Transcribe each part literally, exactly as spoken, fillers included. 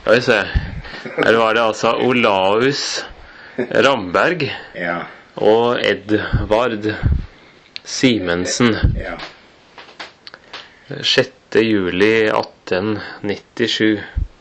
Skal vi se. Her var det altså Olaus Ramberg Ja. og Edvard Simensen. Ja. sjette juli atten nittisju.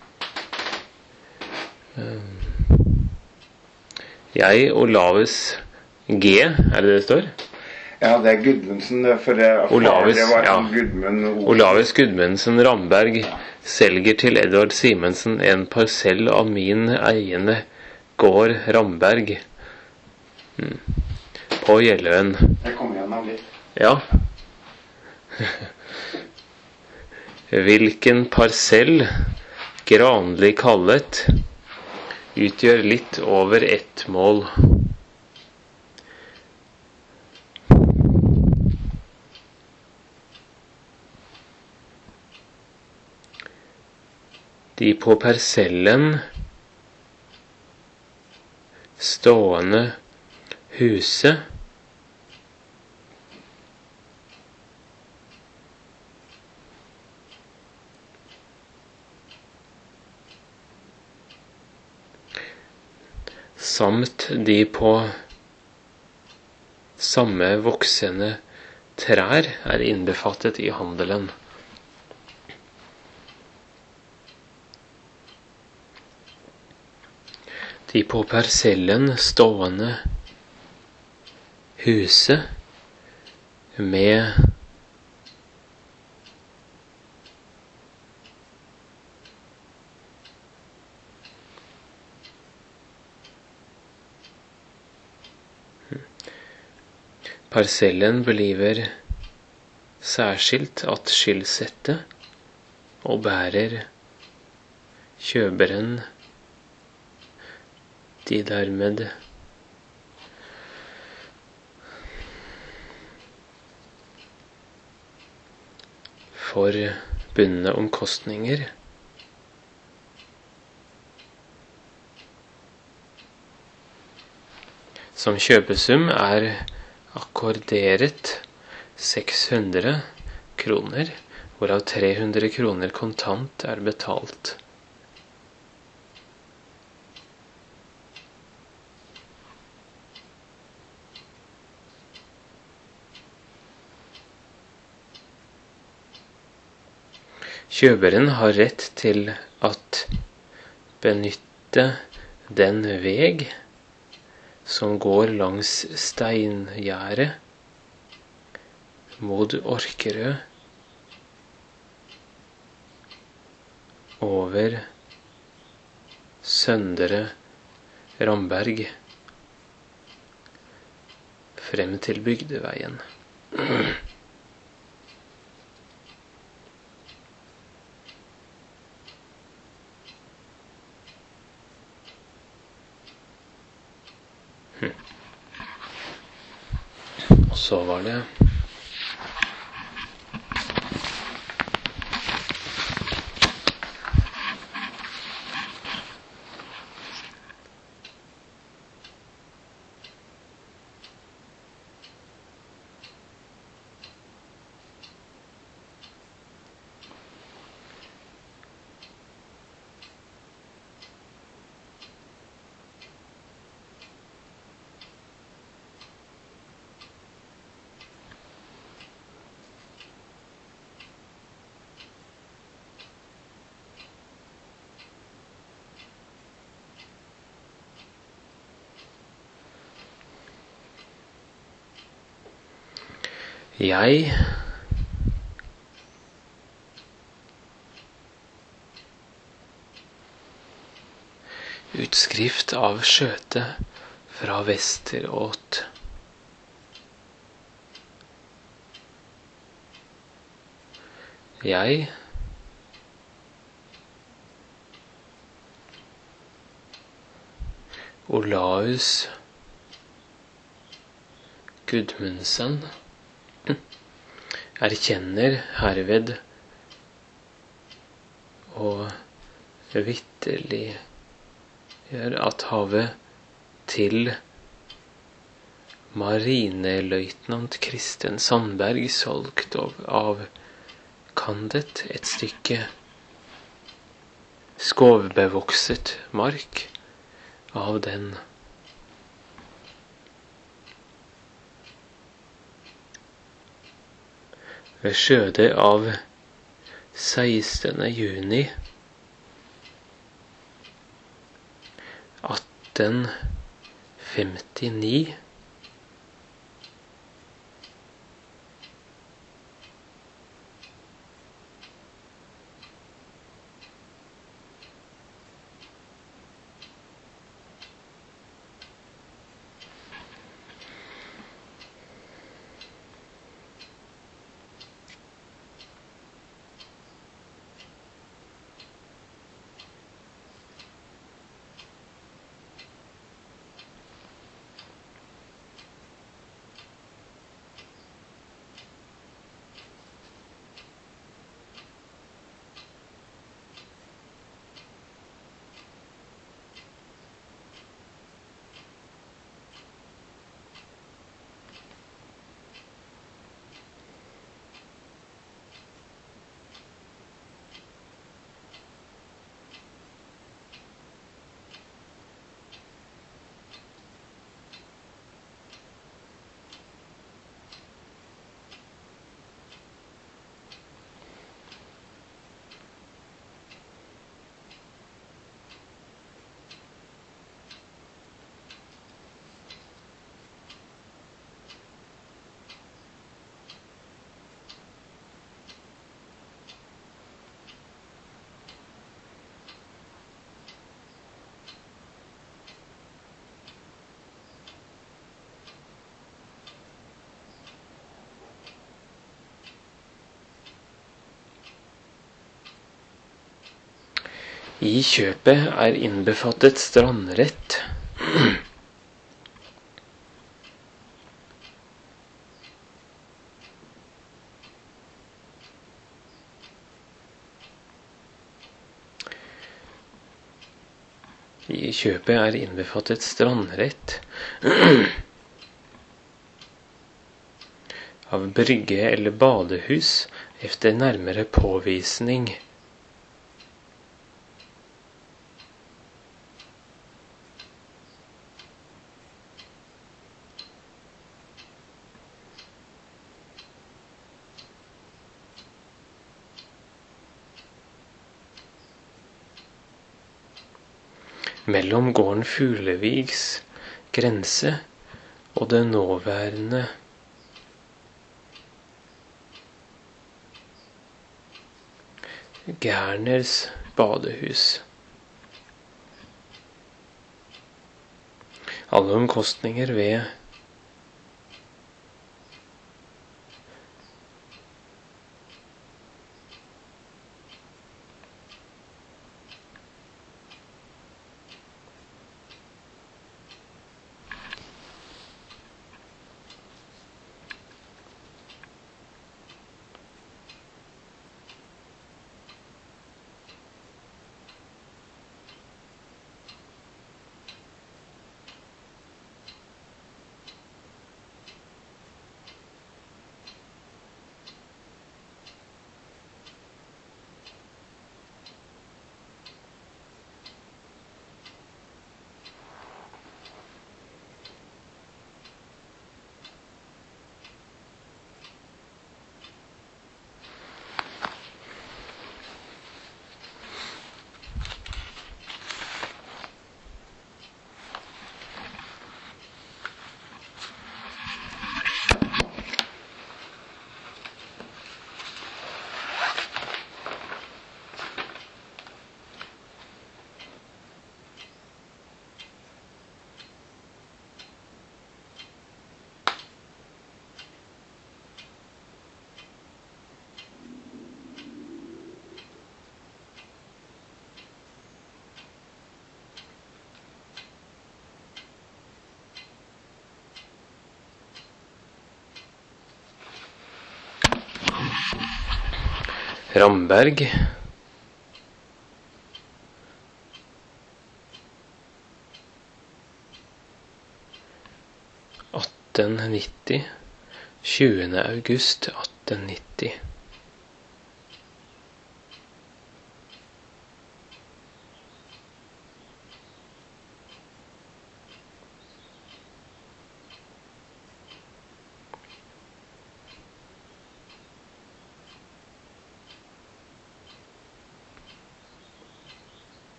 Jeg, Olaus G, er det det står? Ja, det er Gudmundsen, for det, Olaus, det var ja. Gudmund Olsen. Olaus Gudmundsen Ramberg selger til Edvard Simensen en parsell av min eiende gård Ramberg mm. på Gjelløen. Jeg kommer gjennom litt. Ja. Hvilken parsell, granlig kallet, utgjør litt over ett mål. De på parsellen stående huset samt de på samme voksende trær er innbefattet i handelen. De på parsellen stående huset med Parsellen bliver særskilt at skyldsette og bærer kjøberen de dermed forbundne omkostninger som kjøpesum er akkorderet seks hundre kroner, hvorav tre hundre kroner kontant er betalt. Kjøberen har rett til at benytte den veg som går langs steingjerdet mot Orkerød over Søndre Ramberg frem til Bygdeveien. Og så var det Jeg utskrift av skjøte fra Vesteråt. Jeg Olaus Gudmundsen erkjenner herved og vitterliggjør at havet til marineløytnant Kristen Sandberg solgt av kandet et stykke skovbevokset mark av den. Ved skjødet av sekstende juni atten femtini I kjøpet er innbefattet strandrett. I kjøpet er innbefattet strandrett av brygge eller badehus efter nærmere påvisning. Mellom gården Fuglevigs grense og det nåværende Gerners badehus. Alle omkostninger ved Ramberg. atten nitti, tjuende august atten nitti.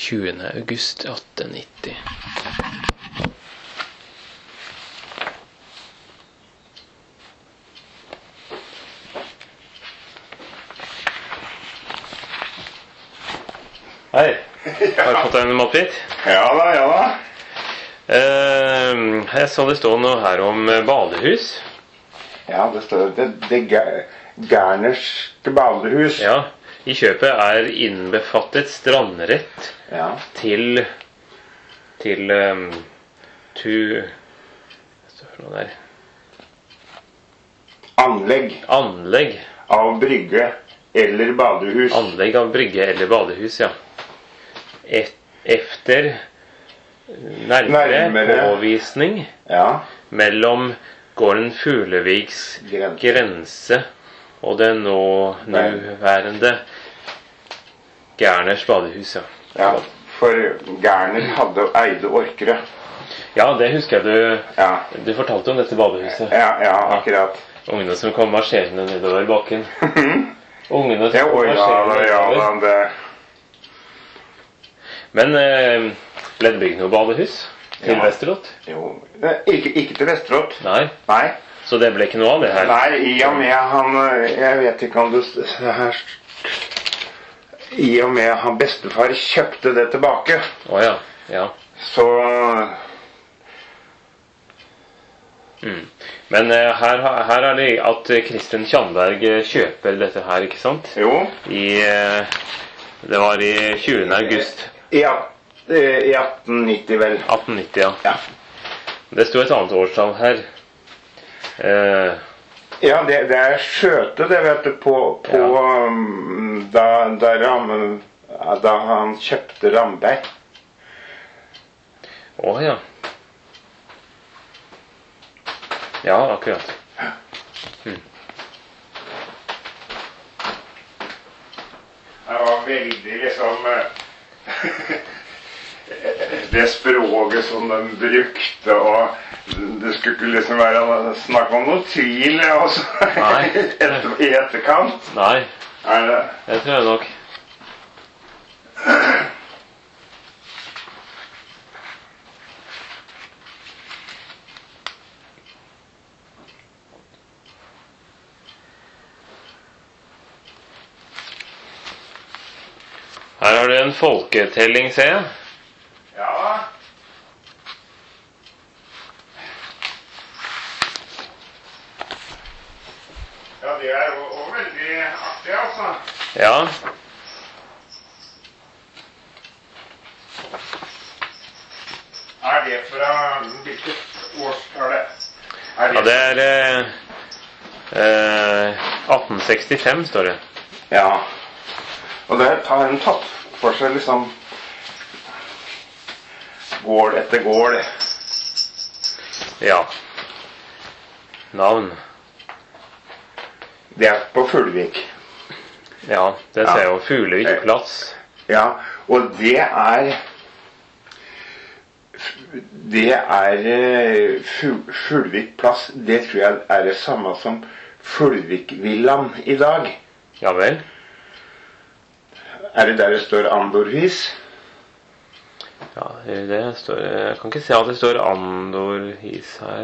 tjuende august atten nitti. Hei, har du fått en matbit? Ja da, ja da. Eh, jeg så det stå noe her om badehus. Ja, det står det, det Ger- Gernerske badehus. Ja, i kjøpet er innbefattet strandrett Ja. til til um, tu hva står det noe der? Anlegg Anlegg. av brygge eller badehus. Anlegg av brygge eller badehus, ja. Et, efter nærmere, Nærmere. påvisning Ja. mellom gården Fugleviks Grense. grense og det nå nåværende Gerners badehus, ja. Ja, for Gerner hadde eide Orkerø. Ja, det husker jeg du, Ja, du fortalte om dette badehuset. ja, ja, akkurat. Ungene som kom marsjerende nedover bakken. Ungene som Ja, kom oi, ja, marsjerende da, ja, nedover. da, det... Men eh, ble det bygd noe badehus til Ja. Vesterlot? Jo, det- ikke, ikke til Vesterålen. Nei, Nei, så det ble ikke noe av det her? nei, i og med han, jeg vet ikke om det det her, i og med han bestefar kjøpte det tilbake, Å ja, ja. så, Mm. Men eh, her, her er det at Kristin Tjandberg eh, kjøper dette her, ikke sant? jo, I, eh, det var i tjuende august i, at- i atten nitti vel. atten nitti, ja. Ja, Det sto et annet årstall her. Eh, ja det, det er skjøte det, vet du, på, på um, da, da, Ram, da han kjøpte Ramberg. Å ja. Ja, akkurat. Det var veldig liksom eh, det språket som de brukte, og det skulle ikke liksom være snakk om noe tvil også, Nei. etter, i etterkant. Nei, Er det, det tror jeg nok. Her har du en folketelling, ser jeg. ja, ja, det er jo også veldig artig, altså. Ja, Er det fra hvilket årstall det? Er ja det er eh, eh, atten sekstifem, står det. Ja, og der har hun tatt for seg liksom gård etter gård. Ja. Navn. Det er på Fuglevik. Ja, det ser jeg jo. Eh. Fuglevik plass. Ja, og det er det er eh, Fu- Fuglevik plass. Det tror jeg er det samme som Fuglevik-villaen i dag. Ja vel. Er det der det står Andorhus? Ja, det står, jeg kan ikke se at det står Andor-his her.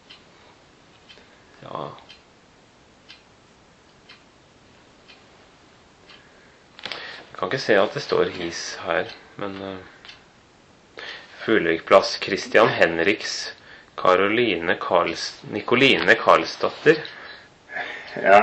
Ja. Jeg kan ikke se at det står his her, men uh, Fuglevik-plass, Christian Henriks, Karoline Karls, Nikoline Karlsdatter. Ja.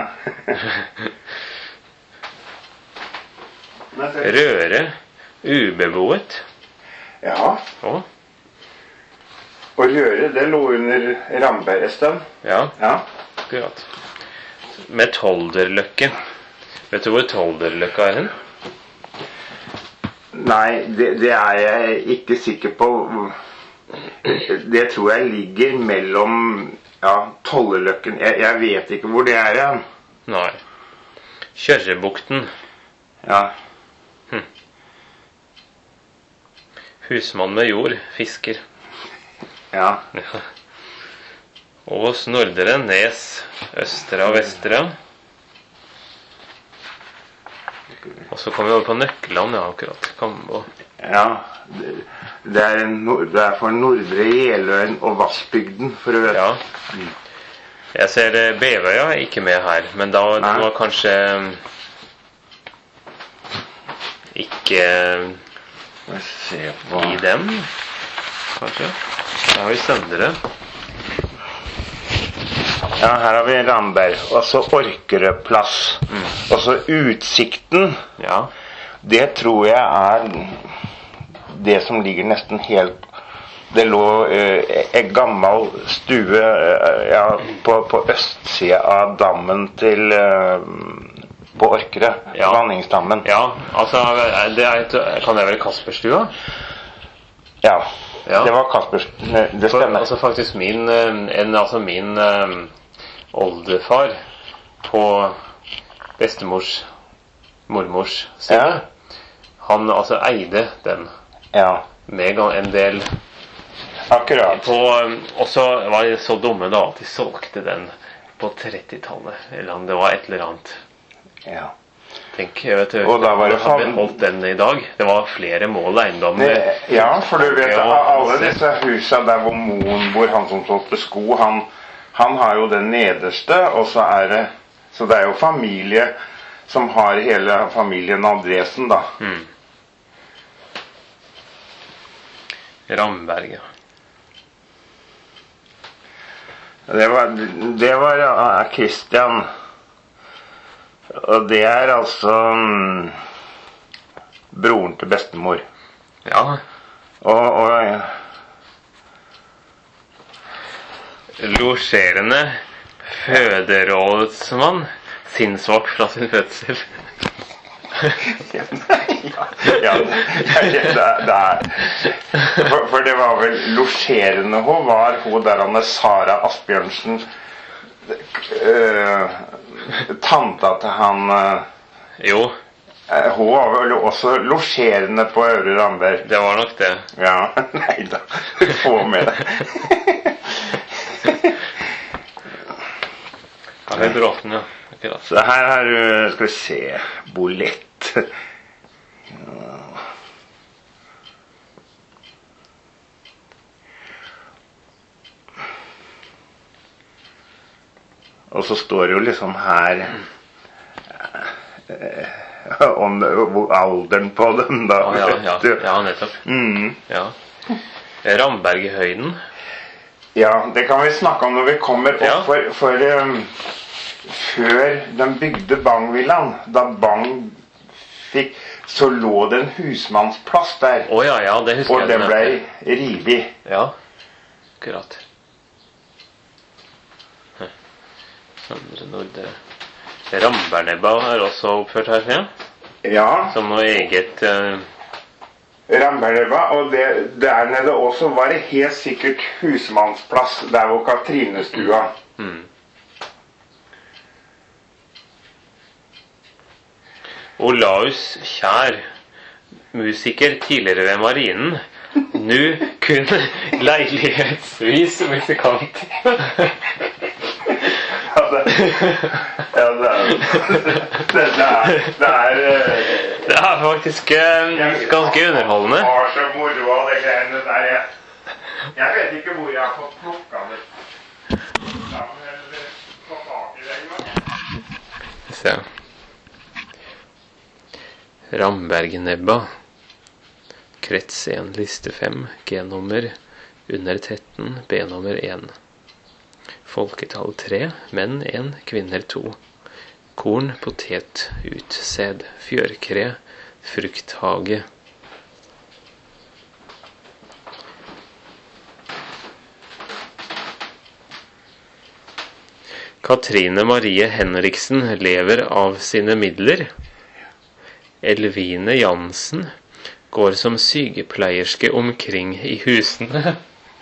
Men så- Røre, ubeboet. Ja, Å, og Røre, det lå under Ramberg en stund. ja, Ja. akkurat. Med Tolderløkke. Vet du hvor Tolderløkka er hen? Nei, det, det er jeg ikke sikker på. Det tror jeg ligger mellom ja, Tolleløkken. Jeg, jeg vet ikke hvor det er igjen. Nei. Kjørrebukten. Ja. Husmann med jord, fisker. Ja. Ås, Nordre, Nes, Østra, Vestra. Og så kommer vi over på Nøkkeland, ja, akkurat. Kambo. Ja, det, det, er en, det er for Nordre Jeløyen og Vassbygden, for å vite. Ja. Jeg ser eh, Bevøya er ikke med her, men da det var kanskje eh, ikke Jeg ser på i den, kanskje. Der har vi Søndre. Ja, her har vi Ramberg, og så Orkerødplass. Mm. Og så Utsikten. Ja. Det tror jeg er det som ligger nesten helt. Det lå eh, en gammel stue eh, ja, på, på østsida av dammen til eh, på Orkerø. Ja. Vanningsdammen. Ja, altså det er et, kan det være Kasperstua? Ja. Ja. Det var Kaspers. Det For, stemmer. altså faktisk min en, altså min um, oldefar på bestemors mormors side, Ja. han altså eide den Ja. med en del Akkurat. på, um, og så var de så dumme da at de solgte den på trettitallet, eller om det var et eller annet. Ja. Tenk, jeg vet du, Og da var det har fam- beholdt den i dag. Det var flere mål eiendom. Det, ja, for du vet Ja, alle se. disse husene der hvor moren bor, han som solgte sko, han, han har jo den nederste, og så er det så det er jo familie som har hele familien Andresen, da. Mm. Ramberget. Det var, det var ja, Christian. Og det er altså mm, broren til bestemor. Ja. Og, og Losjerende føderådsmann, sinnssvak fra sin fødsel. ja, ja, det, det er for, for det var vel losjerende hun var hun der Anne Sara Asbjørnsen, øh, tanta til han øh, Jo, hun var vel også losjerende på Øvre Ramberg. det var nok det. Ja, nei da, få med det. Ja, det er Bråten, ja. Akkurat. Så her har du, skal vi se, Bolett. Ja. Og så står det jo liksom her eh, om alderen på den da. Ja, ja, ja, vet du. ja, nettopp. Mm. Ja. Rambergehøyden. Ja, det kan vi snakke om når vi kommer opp, Ja. for, for um, før de bygde Bangvillaen, da Bang fikk, så lå det en husmannsplass der, Å ja, ja, det husker og jeg. den ble rivet. Ja, akkurat. Hm. Søndre Nordre. Rambernebba er også oppført her, ja. Ja, Som noe eget eh, Rambergelva, og det, der nede også var det helt sikkert husmannsplass, der hvor Katrinestua. mm. Olaus Kjær, musiker tidligere ved Marinen, nå kun leilighetsvis musikant. Ja, det, ja, det er det, det er, det er eh, Det er faktisk eh, ganske underholdende. Det var så moro av det greiene der. Jeg, jeg vet ikke hvor jeg har fått plukka det. Ja, men eller få tak i det en gang. Se. Rambergnebba. Krets én, liste fem, G-nummer under tretten, B-nummer én. Folketall tre, menn én, kvinner to. Korn, potet, utsæd, fjørkre, frukthage. Katrine Marie Henriksen lever av sine midler. Elvine Jansen går som sykepleierske omkring i husene.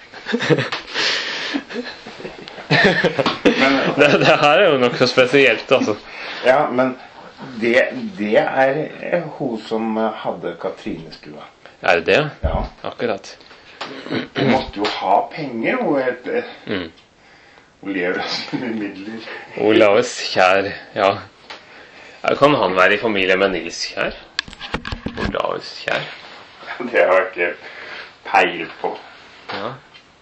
Men, det, det her er jo noe spesielt, altså. ja, men det, det er hun som hadde Katrinestua. Er det det? Ja, Akkurat. hun måtte jo ha penger, hun het Mm. Hun lever av sine midler. Olaus Kjær, ja. Ja, kan han være i familie med Nils Kjær? Olaus Kjær? Det har jeg ikke peil på. Ja.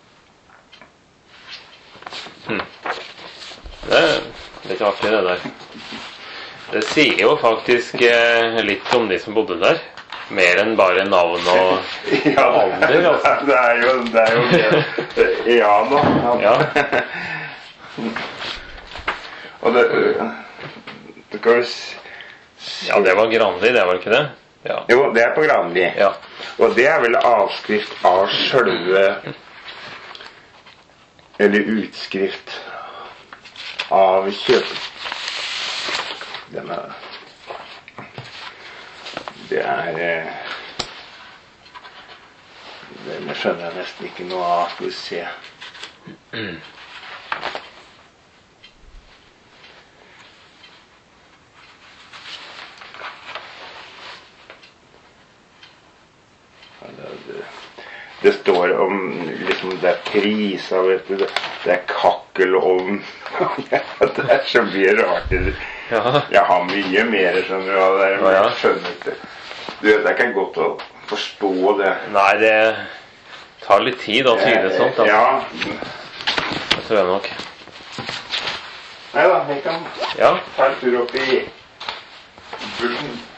Hm. Det er litt artig det der. Det sier jo faktisk eh, litt om de som bodde der. Mer enn bare navn og Ja, alder, altså. det er jo det er jo ja nå. Ja. Og det det kan vi s- Ja, det var Granli, det var ikke det? Ja. Jo, det er på Granli. Ja. Og det er vel avskrift av sjølve eller utskrift av kjøp. Denne Det er eh, Denne skjønner jeg nesten ikke noe av. Skal vi se. Mm. Det, det står om liksom det er priser, vet du. Det, det er kakkelovn. Det er så mye rart. Ja. Jeg har mye mer, skjønner du hva det er. Men Ja, ja. jeg skjønner ikke. Du vet, det er ikke godt å forstå det. Nei, det tar litt tid å tyde sånt, da. Ja. Det tror jeg nok. Nei da, jeg kan Ja. ta en tur opp i bushen.